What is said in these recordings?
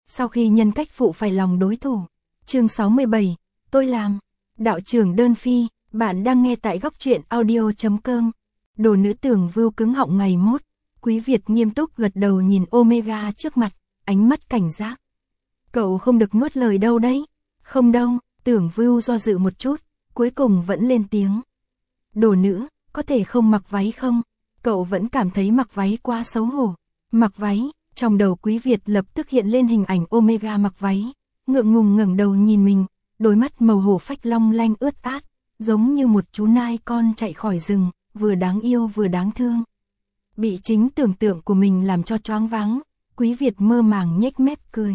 Sau khi nhân cách phụ phải lòng đối thủ. Chương 67, tôi làm. Đạo trưởng Đơn Phi, bạn đang nghe tại góc truyện audio.com. Đồ nữ tưởng vưu cứng họng ngày mốt. Quý Việt nghiêm túc gật đầu nhìn Omega trước mặt, ánh mắt cảnh giác. Cậu không được nuốt lời đâu đấy. Không đâu, tưởng vưu do dự một chút, cuối cùng vẫn lên tiếng. Đồ nữ, có thể không mặc váy không? Cậu vẫn cảm thấy mặc váy quá xấu hổ. Mặc váy, trong đầu Quý Việt lập tức hiện lên hình ảnh Omega mặc váy, ngượng ngùng ngẩng đầu nhìn mình, đôi mắt màu hổ phách long lanh ướt át, giống như một chú nai con chạy khỏi rừng, vừa đáng yêu vừa đáng thương. Bị chính tưởng tượng của mình làm cho choáng váng, Quý Việt mơ màng nhếch mép cười.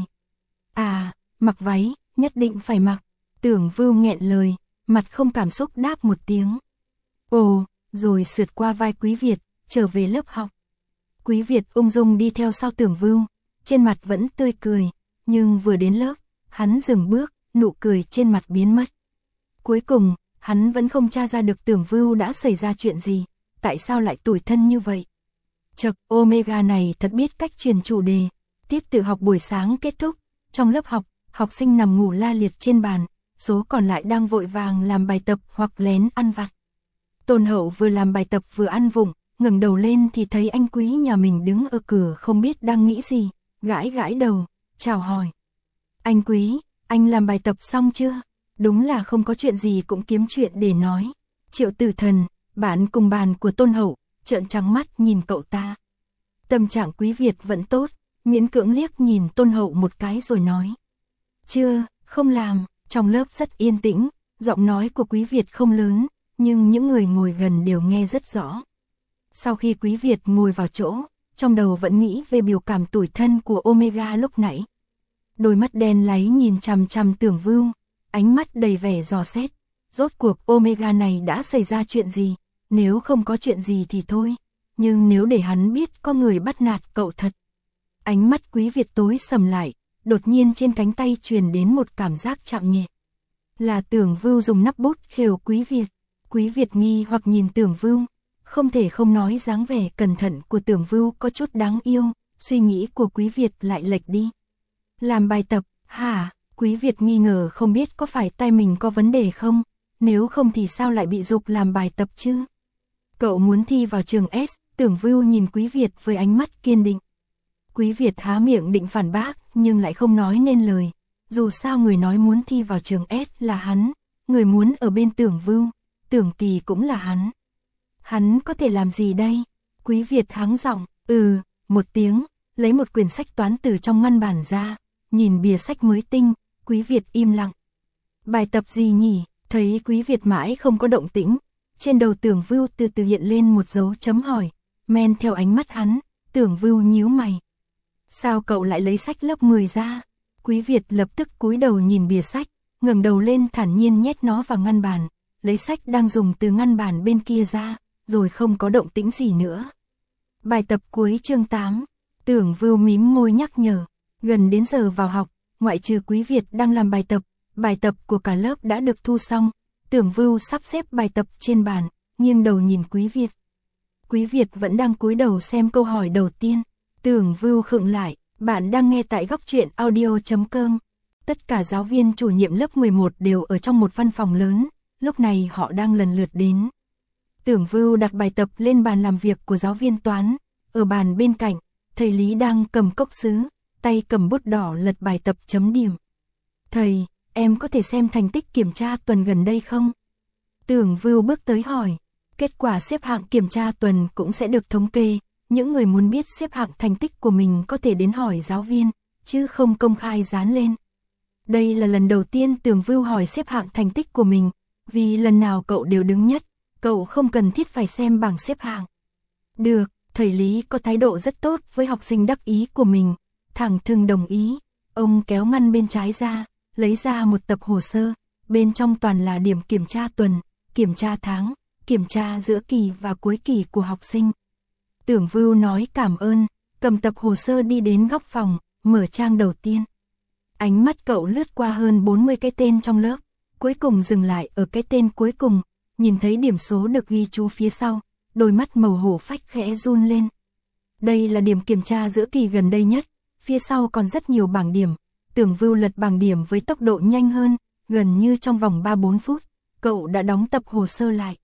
À, mặc váy, nhất định phải mặc. Tưởng Vưu nghẹn lời, mặt không cảm xúc đáp một tiếng. Ồ, rồi sượt qua vai Quý Việt, trở về lớp học. Quý Việt ung dung đi theo sau Tưởng Vưu, trên mặt vẫn tươi cười, nhưng vừa đến lớp, hắn dừng bước, nụ cười trên mặt biến mất. Cuối cùng, hắn vẫn không tra ra được Tưởng Vưu đã xảy ra chuyện gì, tại sao lại tủi thân như vậy. Chậc, Omega này thật biết cách truyền chủ đề. Tiết tự học buổi sáng kết thúc, trong lớp học, học sinh nằm ngủ la liệt trên bàn, số còn lại đang vội vàng làm bài tập hoặc lén ăn vặt. Tôn Hậu vừa làm bài tập vừa ăn vụng, ngẩng đầu lên thì thấy anh Quý nhà mình đứng ở cửa không biết đang nghĩ gì, gãi gãi đầu, chào hỏi. Anh Quý, anh làm bài tập xong chưa? Đúng là không có chuyện gì cũng kiếm chuyện để nói. Triệu Tử Thần, bạn cùng bàn của Tôn Hậu, trợn trắng mắt nhìn cậu ta. Tâm trạng Quý Việt vẫn tốt, miễn cưỡng liếc nhìn Tôn Hậu một cái rồi nói. Chưa, không làm. Trong lớp rất yên tĩnh, giọng nói của Quý Việt không lớn, nhưng những người ngồi gần đều nghe rất rõ. Sau khi Quý Việt ngồi vào chỗ, trong đầu vẫn nghĩ về biểu cảm tủi thân của Omega lúc nãy. Đôi mắt đen láy nhìn chằm chằm Tưởng Vưu, ánh mắt đầy vẻ dò xét. Rốt cuộc Omega này đã xảy ra chuyện gì? Nếu không có chuyện gì thì thôi, nhưng nếu để hắn biết có người bắt nạt cậu thật. Ánh mắt Quý Việt tối sầm lại, đột nhiên trên cánh tay truyền đến một cảm giác chạm nhẹ. Là Tưởng Vưu dùng nắp bút khều Quý Việt. Quý Việt nghi hoặc nhìn Tưởng Vưu, không thể không nói dáng vẻ cẩn thận của Tưởng Vưu có chút đáng yêu, suy nghĩ của Quý Việt lại lệch đi. Làm bài tập, hả? Quý Việt nghi ngờ không biết có phải tay mình có vấn đề không, nếu không thì sao lại bị giục làm bài tập chứ? Cậu muốn thi vào trường S, Tưởng Vưu nhìn Quý Việt với ánh mắt kiên định. Quý Việt há miệng định phản bác, nhưng lại không nói nên lời. Dù sao người nói muốn thi vào trường S là hắn, người muốn ở bên Tưởng Vưu, Tưởng Kỳ cũng là hắn. Hắn có thể làm gì đây? Quý Việt hắng giọng, một tiếng, lấy một quyển sách toán từ trong ngăn bàn ra, nhìn bìa sách mới tinh, Quý Việt im lặng. Bài tập gì nhỉ? Thấy Quý Việt mãi không có động tĩnh, trên đầu Tưởng Vưu từ từ hiện lên một dấu chấm hỏi, men theo ánh mắt hắn, Tưởng Vưu nhíu mày. Sao cậu lại lấy sách lớp 10 ra? Quý Việt lập tức cúi đầu nhìn bìa sách, ngẩng đầu lên thản nhiên nhét nó vào ngăn bàn, lấy sách đang dùng từ ngăn bàn bên kia ra, rồi không có động tĩnh gì nữa. Bài tập cuối chương 8, Tưởng Vưu mím môi nhắc nhở, gần đến giờ vào học, ngoại trừ Quý Việt đang làm bài tập của cả lớp đã được thu xong. Tưởng Vưu sắp xếp bài tập trên bàn, nghiêng đầu nhìn Quý Việt. Quý Việt vẫn đang cúi đầu xem câu hỏi đầu tiên. Tưởng Vưu khựng lại, bạn đang nghe tại góc truyện audio.com. Tất cả giáo viên chủ nhiệm lớp 11 đều ở trong một văn phòng lớn, lúc này họ đang lần lượt đến. Tưởng Vưu đặt bài tập lên bàn làm việc của giáo viên toán, ở bàn bên cạnh, thầy Lý đang cầm cốc sứ, tay cầm bút đỏ lật bài tập chấm điểm. Thầy, em có thể xem thành tích kiểm tra tuần gần đây không? Tưởng Vưu bước tới hỏi. Kết quả xếp hạng kiểm tra tuần cũng sẽ được thống kê. Những người muốn biết xếp hạng thành tích của mình có thể đến hỏi giáo viên, chứ không công khai dán lên. Đây là lần đầu tiên Tưởng Vưu hỏi xếp hạng thành tích của mình, vì lần nào cậu đều đứng nhất, cậu không cần thiết phải xem bảng xếp hạng. Được, thầy Lý có thái độ rất tốt với học sinh đắc ý của mình, thẳng thừng đồng ý. Ông kéo ngăn bên trái ra, lấy ra một tập hồ sơ, bên trong toàn là điểm kiểm tra tuần, kiểm tra tháng, kiểm tra giữa kỳ và cuối kỳ của học sinh. Tưởng Vưu nói cảm ơn, cầm tập hồ sơ đi đến góc phòng, mở trang đầu tiên. Ánh mắt cậu lướt qua hơn 40 cái tên trong lớp, cuối cùng dừng lại ở cái tên cuối cùng, nhìn thấy điểm số được ghi chú phía sau, đôi mắt màu hổ phách khẽ run lên. Đây là điểm kiểm tra giữa kỳ gần đây nhất, phía sau còn rất nhiều bảng điểm, Tưởng Vưu lật bảng điểm với tốc độ nhanh hơn, gần như trong vòng 3-4 phút, cậu đã đóng tập hồ sơ lại.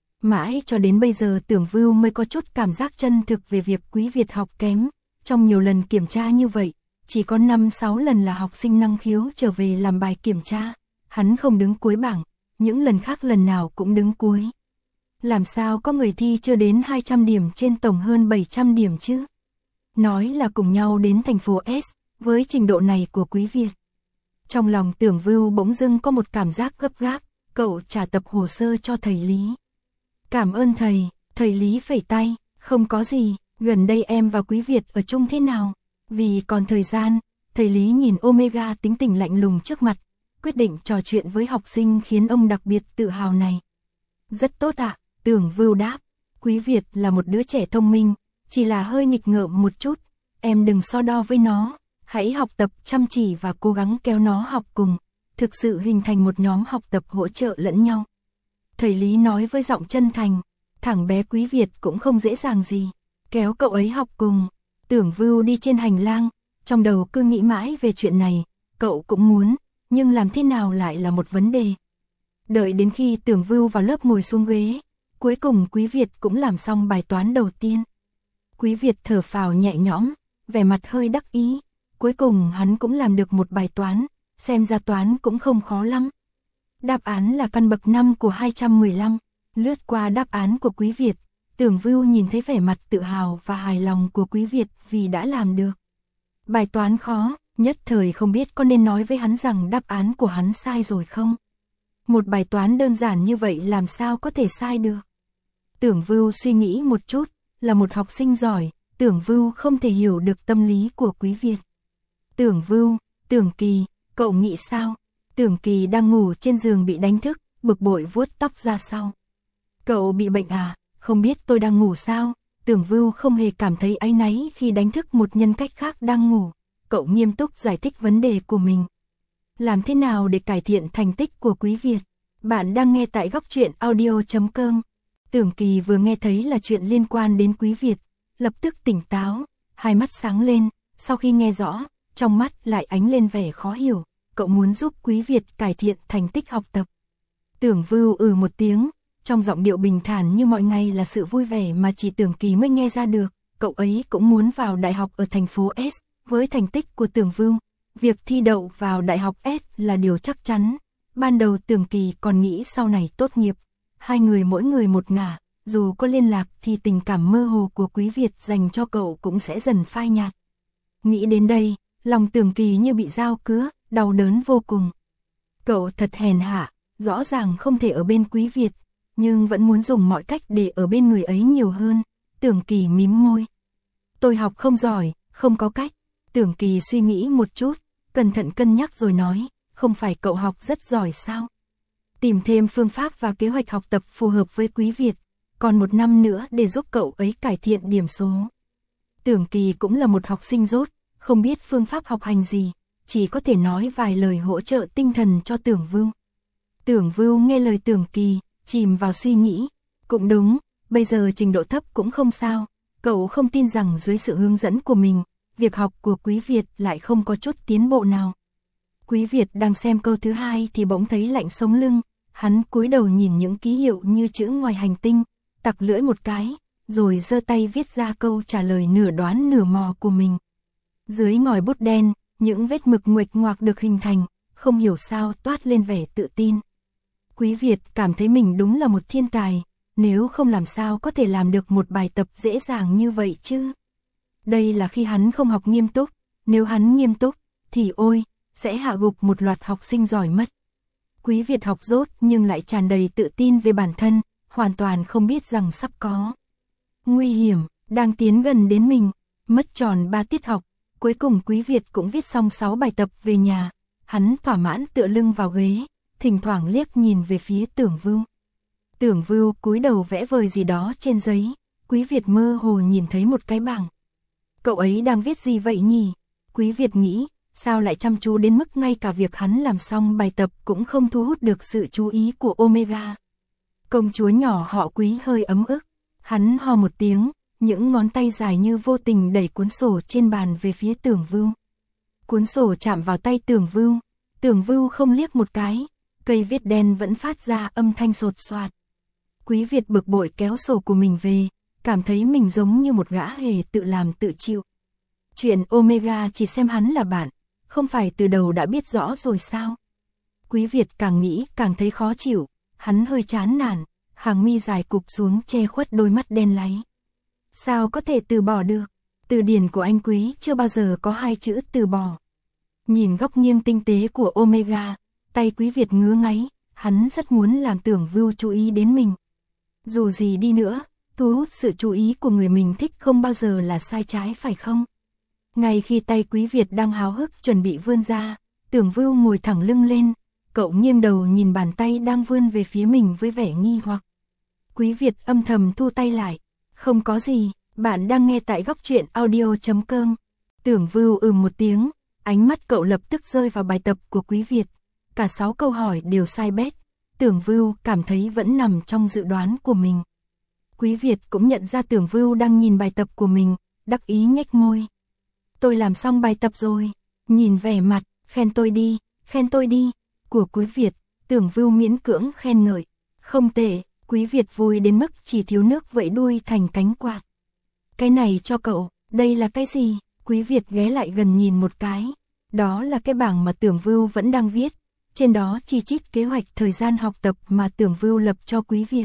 Mãi cho đến bây giờ Tưởng Vưu mới có chút cảm giác chân thực về việc Quý Việt học kém. Trong nhiều lần kiểm tra như vậy, chỉ có 5-6 lần là học sinh năng khiếu trở về làm bài kiểm tra. Hắn không đứng cuối bảng, những lần khác lần nào cũng đứng cuối. Làm sao có người thi chưa đến 200 điểm trên tổng hơn 700 điểm chứ? Nói là cùng nhau đến thành phố S, với trình độ này của Quý Việt. Trong lòng Tưởng Vưu bỗng dưng có một cảm giác gấp gáp, cậu trả tập hồ sơ cho thầy Lý. Cảm ơn thầy Lý phẩy tay, không có gì, gần đây em và Quý Việt ở chung thế nào? Vì còn thời gian, thầy Lý nhìn Omega tính tình lạnh lùng trước mặt, quyết định trò chuyện với học sinh khiến ông đặc biệt tự hào này. Rất tốt ạ, Tưởng Vưu đáp, Quý Việt là một đứa trẻ thông minh, chỉ là hơi nghịch ngợm một chút, em đừng so đo với nó, hãy học tập chăm chỉ và cố gắng kéo nó học cùng, thực sự hình thành một nhóm học tập hỗ trợ lẫn nhau. Thầy Lý nói với giọng chân thành, thằng bé Quý Việt cũng không dễ dàng gì, kéo cậu ấy học cùng. Tưởng Vưu đi trên hành lang, trong đầu cứ nghĩ mãi về chuyện này, cậu cũng muốn, nhưng làm thế nào lại là một vấn đề. Đợi đến khi Tưởng Vưu vào lớp ngồi xuống ghế, cuối cùng Quý Việt cũng làm xong bài toán đầu tiên. Quý Việt thở phào nhẹ nhõm, vẻ mặt hơi đắc ý, cuối cùng hắn cũng làm được một bài toán, xem ra toán cũng không khó lắm. Đáp án là căn bậc 5 của 215, lướt qua đáp án của Quý Việt, Tưởng Vưu nhìn thấy vẻ mặt tự hào và hài lòng của Quý Việt vì đã làm được. Bài toán khó, nhất thời không biết có nên nói với hắn rằng đáp án của hắn sai rồi không? Một bài toán đơn giản như vậy làm sao có thể sai được? Tưởng Vưu suy nghĩ một chút, là một học sinh giỏi, Tưởng Vưu không thể hiểu được tâm lý của Quý Việt. Tưởng Vưu, Tưởng Kỳ, cậu nghĩ sao? Tưởng Kỳ đang ngủ trên giường bị đánh thức, bực bội vuốt tóc ra sau. Cậu bị bệnh à? Không biết tôi đang ngủ sao? Tưởng Vưu không hề cảm thấy áy náy khi đánh thức một nhân cách khác đang ngủ. Cậu nghiêm túc giải thích vấn đề của mình. Làm thế nào để cải thiện thành tích của Quý Việt? Bạn đang nghe tại góc truyện audio.com. Tưởng Kỳ vừa nghe thấy là chuyện liên quan đến Quý Việt, lập tức tỉnh táo, hai mắt sáng lên, sau khi nghe rõ, trong mắt lại ánh lên vẻ khó hiểu. Cậu muốn giúp Quý Việt cải thiện thành tích học tập. Tưởng Vưu một tiếng, trong giọng điệu bình thản như mọi ngày là sự vui vẻ mà chỉ Tưởng Kỳ mới nghe ra được. Cậu ấy cũng muốn vào đại học ở thành phố S, với thành tích của Tưởng Vưu, việc thi đậu vào đại học S là điều chắc chắn. Ban đầu Tưởng Kỳ còn nghĩ sau này tốt nghiệp, hai người mỗi người một ngả, dù có liên lạc thì tình cảm mơ hồ của Quý Việt dành cho cậu cũng sẽ dần phai nhạt. Nghĩ đến đây, lòng Tưởng Kỳ như bị dao cứa, đau đớn vô cùng. Cậu thật hèn hạ, rõ ràng không thể ở bên Quý Việt, nhưng vẫn muốn dùng mọi cách để ở bên người ấy nhiều hơn. Tưởng Kỳ mím môi. Tôi học không giỏi, không có cách. Tưởng Kỳ suy nghĩ một chút, cẩn thận cân nhắc rồi nói, không phải cậu học rất giỏi sao? Tìm thêm phương pháp và kế hoạch học tập phù hợp với Quý Việt, còn 1 năm nữa để giúp cậu ấy cải thiện điểm số. Tưởng Kỳ cũng là một học sinh dốt, không biết phương pháp học hành gì, chỉ có thể nói vài lời hỗ trợ tinh thần cho Tưởng Vưu. Tưởng Vưu nghe lời Tưởng Kỳ, chìm vào suy nghĩ. Cũng đúng, bây giờ trình độ thấp cũng không sao, cậu không tin rằng dưới sự hướng dẫn của mình, việc học của Quý Việt lại không có chút tiến bộ nào. Quý Việt đang xem câu thứ 2 thì bỗng thấy lạnh sống lưng, hắn cúi đầu nhìn những ký hiệu như chữ ngoài hành tinh, tặc lưỡi một cái, rồi giơ tay viết ra câu trả lời nửa đoán nửa mò của mình. Dưới ngòi bút đen, những vết mực nguệch ngoạc được hình thành, không hiểu sao toát lên vẻ tự tin. Quý Việt cảm thấy mình đúng là một thiên tài, nếu không làm sao có thể làm được một bài tập dễ dàng như vậy chứ. Đây là khi hắn không học nghiêm túc, nếu hắn nghiêm túc, thì ôi, sẽ hạ gục một loạt học sinh giỏi mất. Quý Việt học dốt nhưng lại tràn đầy tự tin về bản thân, hoàn toàn không biết rằng sắp có nguy hiểm đang tiến gần đến mình. Mất tròn 3 tiết học, cuối cùng Quý Việt cũng viết xong 6 bài tập về nhà. Hắn thỏa mãn tựa lưng vào ghế, thỉnh thoảng liếc nhìn về phía Tưởng Vưu. Tưởng Vưu cúi đầu vẽ vời gì đó trên giấy, Quý Việt mơ hồ nhìn thấy một cái bảng. Cậu ấy đang viết gì vậy nhỉ? Quý Việt nghĩ, sao lại chăm chú đến mức ngay cả việc hắn làm xong bài tập cũng không thu hút được sự chú ý của Omega. Công chúa nhỏ họ Quý hơi ấm ức, hắn ho một tiếng, những ngón tay dài như vô tình đẩy cuốn sổ trên bàn về phía Tưởng Vưu. Cuốn sổ chạm vào tay Tưởng Vưu không liếc một cái, cây viết đen vẫn phát ra âm thanh sột soạt. Quý Việt bực bội kéo sổ của mình về, cảm thấy mình giống như một gã hề tự làm tự chịu. Chuyện Omega chỉ xem hắn là bạn, không phải từ đầu đã biết rõ rồi sao? Quý Việt càng nghĩ càng thấy khó chịu, hắn hơi chán nản, hàng mi dài cụp xuống che khuất đôi mắt đen láy. Sao có thể từ bỏ được? Từ điển của anh Quý chưa bao giờ có hai chữ từ bỏ. Nhìn góc nghiêng tinh tế của Omega, tay Quý Việt ngứa ngáy, hắn rất muốn làm Tưởng Vưu chú ý đến mình. Dù gì đi nữa, thu hút sự chú ý của người mình thích không bao giờ là sai trái phải không? Ngay khi tay Quý Việt đang háo hức chuẩn bị vươn ra, Tưởng Vưu ngồi thẳng lưng lên, cậu nghiêng đầu nhìn bàn tay đang vươn về phía mình với vẻ nghi hoặc. Quý Việt âm thầm thu tay lại, không có gì, bạn đang nghe tại góc truyện audio.com. Tưởng Vưu một tiếng, ánh mắt cậu lập tức rơi vào bài tập của Quý Việt. Cả 6 câu hỏi đều sai bét, Tưởng Vưu cảm thấy vẫn nằm trong dự đoán của mình. Quý Việt cũng nhận ra Tưởng Vưu đang nhìn bài tập của mình, đắc ý nhếch môi. Tôi làm xong bài tập rồi, nhìn vẻ mặt, khen tôi đi, của Quý Việt, Tưởng Vưu miễn cưỡng khen ngợi. Không tệ, Quý Việt vui đến mức chỉ thiếu nước vẫy đuôi thành cánh quạt. Cái này cho cậu, đây là cái gì? Quý Việt ghé lại gần nhìn một cái. Đó là cái bảng mà Tưởng Vưu vẫn đang viết. Trên đó chi chít kế hoạch thời gian học tập mà Tưởng Vưu lập cho Quý Việt.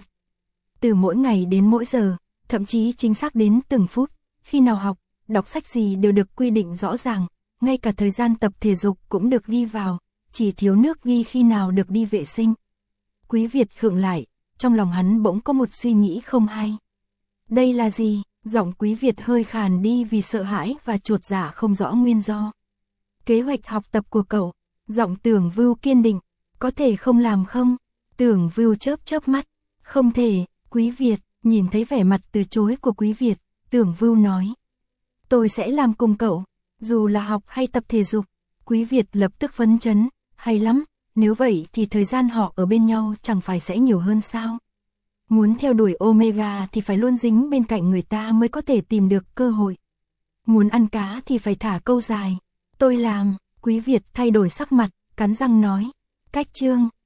Từ mỗi ngày đến mỗi giờ, thậm chí chính xác đến từng phút, khi nào học, đọc sách gì đều được quy định rõ ràng, ngay cả thời gian tập thể dục cũng được ghi vào, chỉ thiếu nước ghi khi nào được đi vệ sinh. Quý Việt khựng lại, trong lòng hắn bỗng có một suy nghĩ không hay. Đây là gì? Giọng Quý Việt hơi khàn đi vì sợ hãi và chột dạ không rõ nguyên do. Kế hoạch học tập của cậu. Giọng Tưởng Vưu kiên định. Có thể không làm không? Tưởng Vưu chớp mắt. Không thể. Quý Việt nhìn thấy vẻ mặt từ chối của Quý Việt, Tưởng Vưu nói. Tôi sẽ làm cùng cậu, dù là học hay tập thể dục. Quý Việt lập tức phấn chấn. Hay lắm, nếu vậy thì thời gian họ ở bên nhau chẳng phải sẽ nhiều hơn sao? Muốn theo đuổi Omega thì phải luôn dính bên cạnh người ta mới có thể tìm được cơ hội. Muốn ăn cá thì phải thả câu dài. Tôi làm. Quý Việt thay đổi sắc mặt, cắn răng nói. Cách chương,